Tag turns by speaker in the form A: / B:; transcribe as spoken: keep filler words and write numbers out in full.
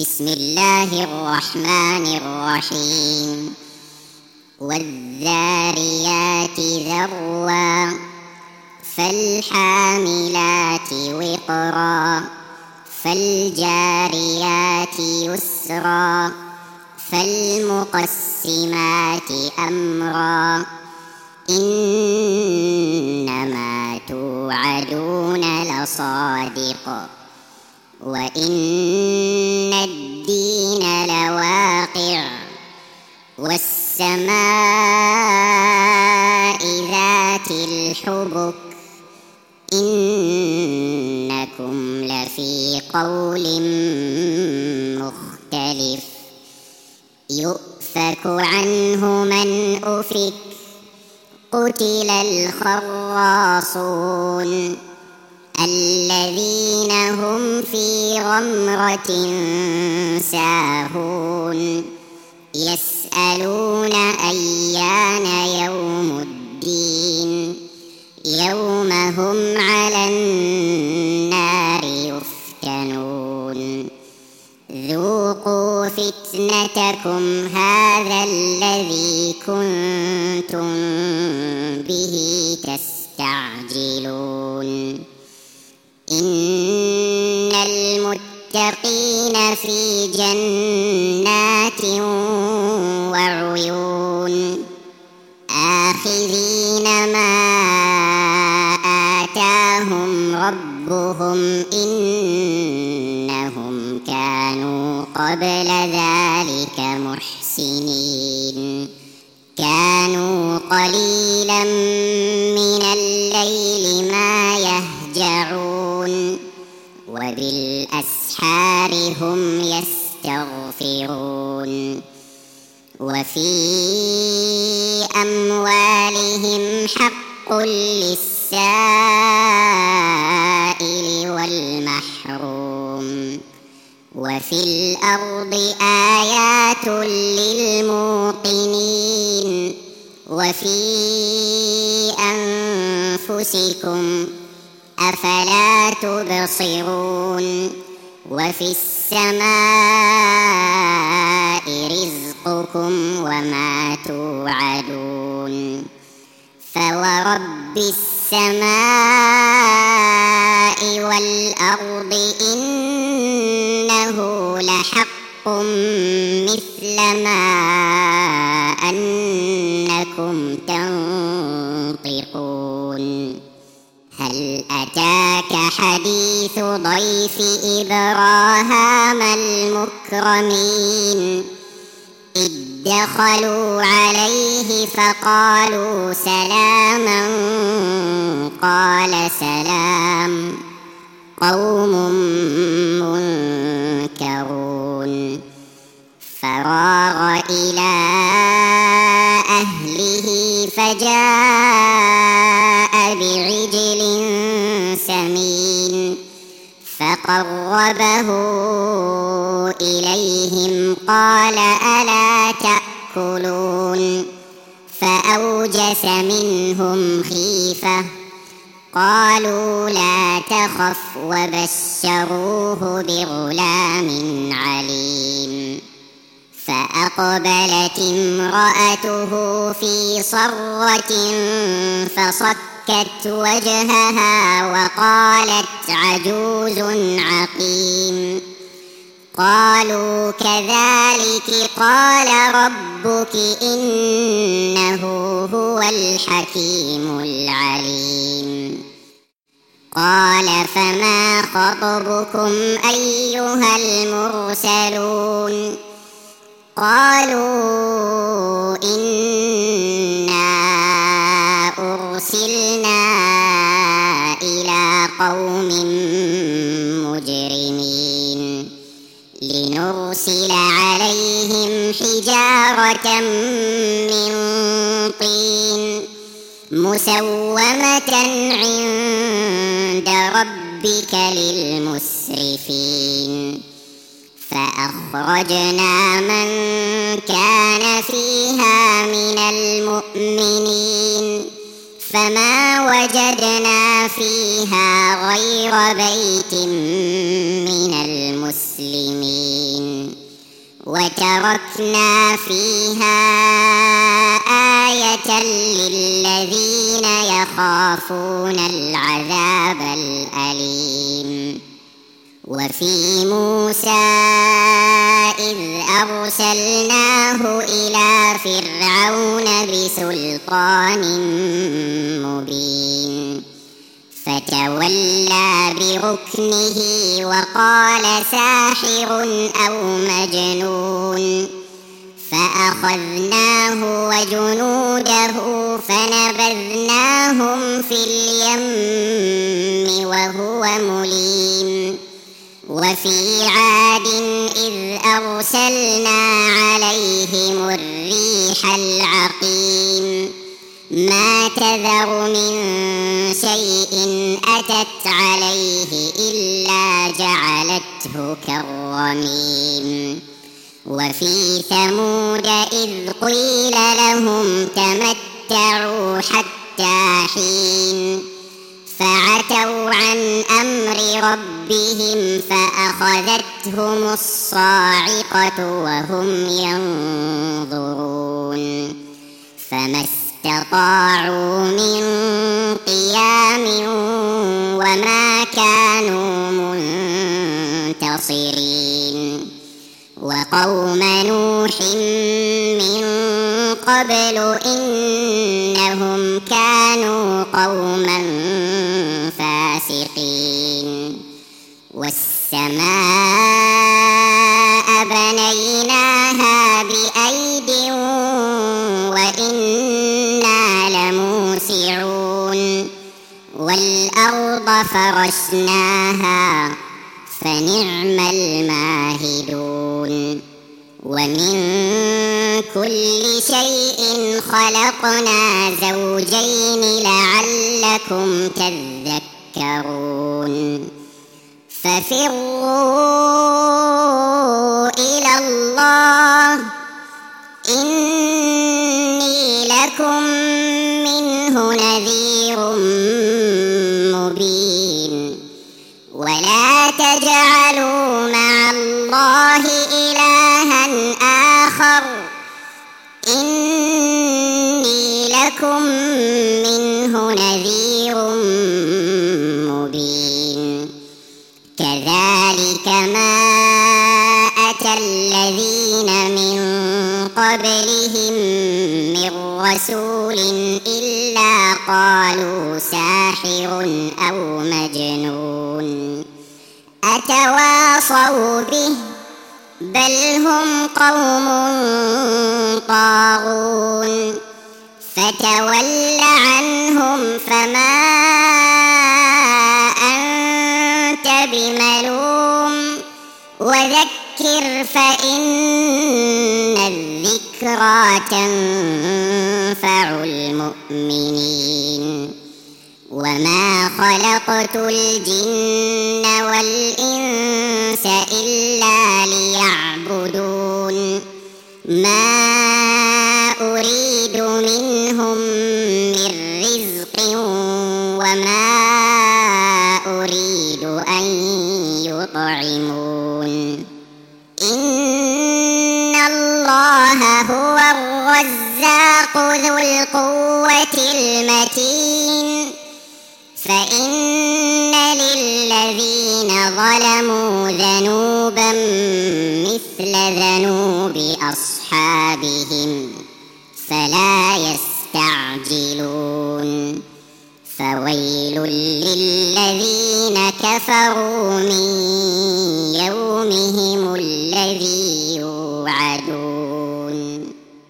A: بسم الله الرحمن الرحيم. والذاريات ذروا فالحاملات وقرا فالجاريات يسرا فالمقسمات أمرا إنما توعدون لصادق وإن الدين لواقع والسماء ذات الحبك إنكم لفي قول مختلف يؤفك عنه من أفك قتل الخراصون الذين هم في غمرة ساهون يسألون أيان يوم الدين يوم هم على النار يفتنون ذوقوا فتنتكم هذا الذي كنتم به تستعجلون إن المتقين في جنات وعيون آخذين ما آتاهم ربهم إنهم كانوا قبل ذلك محسنين كانوا قليلا من الليل ما يهجعون وبالأسحار هم يستغفرون وفي أموالهم حق للسائل والمحروم وفي الأرض آيات للموقنين وفي أنفسكم أفلا تبصرون وفي السماء رزقكم وما توعدون فورب السماء والأرض إنه لحق مثل ما أنكم تنطقون هل أتاك حديث ضيف إبراهام المكرمين إذ دخلوا عليه فقالوا سلاما قال سلام قوم منكرون فراغ إلى أهله فجاء بعجل سمين فقربه إليهم قال ألا تأكلون فأوجس منهم خيفة قالوا لا تخف وبشروه بغلام عليم فأقبلت امرأته في صرة فصكت وجهها وقالت عجوز عقيم قالوا كذلك قال ربك إنه هو الحكيم العليم قال فما خطبكم أيها المرسلون قالوا إنا أرسلنا إلى قوم مجرمين لنرسل عليهم حجارة من طين مسومة عند ربك للمسرفين فأخرجنا من كان فيها من المؤمنين فما وجدنا فيها غير بيت من المسلمين وتركنا فيها آية للذين يخافون العذاب الأليم. وفي موسى إذ أرسلناه إلى فرعون بسلطان مبين فتولى بركنه وقال ساحر أو مجنون، فأخذناه وجنوده فنبذناهم في اليم وهو مليم. وفي عاد إذ أرسلنا عليهم الريح العقيم، ما تذر من شيء أتت عليه إلا جعلته كالرميم. وفي ثمود إذ قيل لهم تمتعوا حتى حين، فعتوا عن أمر ربهم فأخذتهم الصاعقة وهم ينظرون، فما استطاعوا من قيام وما كانوا منتصرين. وقوم نوح من قبل إنهم كانوا قوما فاسقين. والسماء بنيناها بأيد وإنا لموسعون، والأرض فرشناها فنعم الماهدون. ومن كل شيء خلقنا زوجين لعلكم تذكرون. ففروا إلى الله إني لكم منه نذير مبين. ولا تجعلوا مع الله إلها آخر إني لكم منه نذير مبين. كذلك ما أتى الذين من قبلهم من رسول إلا قالوا ساحر أو مجنون أتواصوا به بل هم قوم طاغون. فتول عنهم فما أنت بملوم وذكر فإن الذكرى تنفع المؤمنين. وما خلقت الجن والإنس إلا ليعبدون، ما أريد منهم من رزق وما أريد أن يطعمون. إن الله هو الرزاق ذو القوة المتين. فإن للذين ظلموا ذنوبا مثل ذنوب أصحابهم فلا يستعجلون. فويل للذين كفروا من